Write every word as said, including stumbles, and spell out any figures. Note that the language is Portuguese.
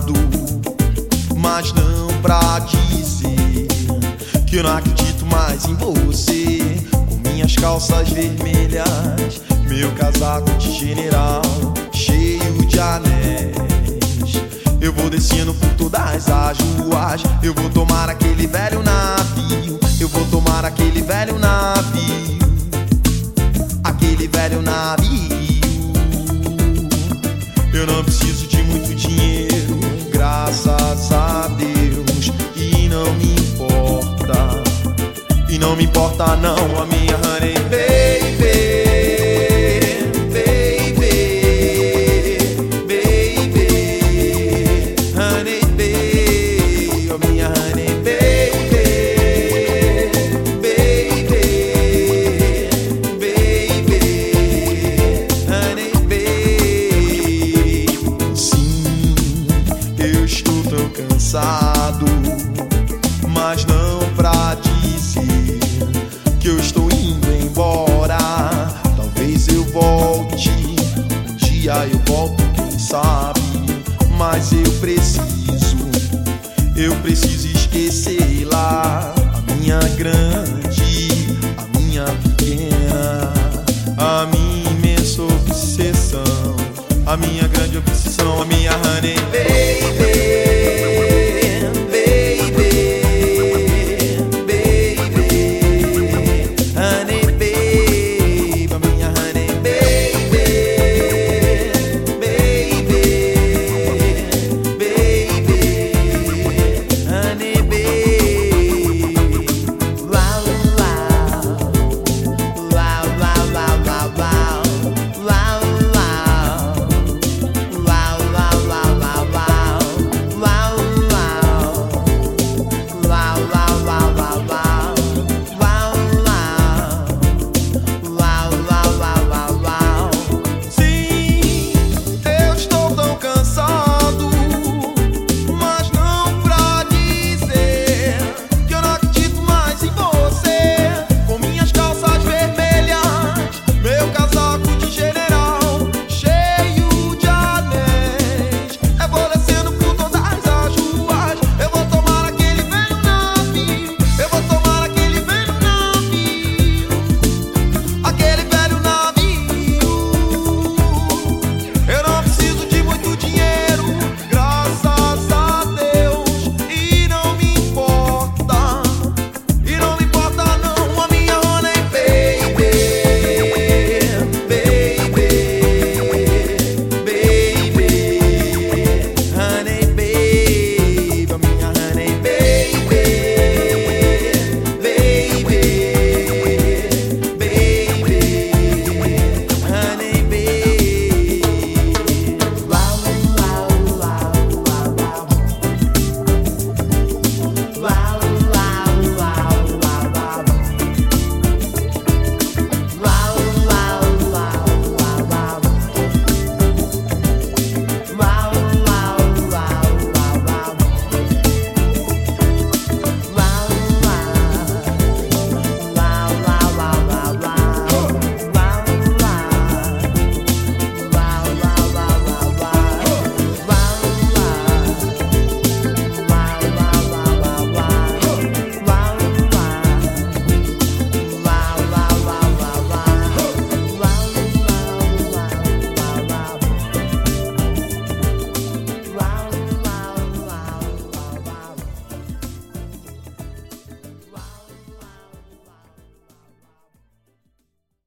cansado, mas não pra dizer que eu não acredito mais em você. Com minhas calças vermelhas, meu casaco de general cheio de anéis, eu vou descendo por todas as ruas. Eu vou tomar aquele velho navio, eu vou tomar aquele velho navio, aquele velho navio. Eu não preciso de muito dinheiro, graças a Deus, e não me importa, e não me importa não a minha honey baby, baby, baby, honey baby, oh minha honey baby, baby, baby, honey baby. Sim, eu estou tão cansado, mas não pra dizer que eu estou indo embora. Talvez eu volte, um dia eu volto, quem sabe. Mas eu preciso, eu preciso esquecer lá a minha grande, a minha pequena, a minha imensa obsessão, a minha grande obsessão, a minha honey baby.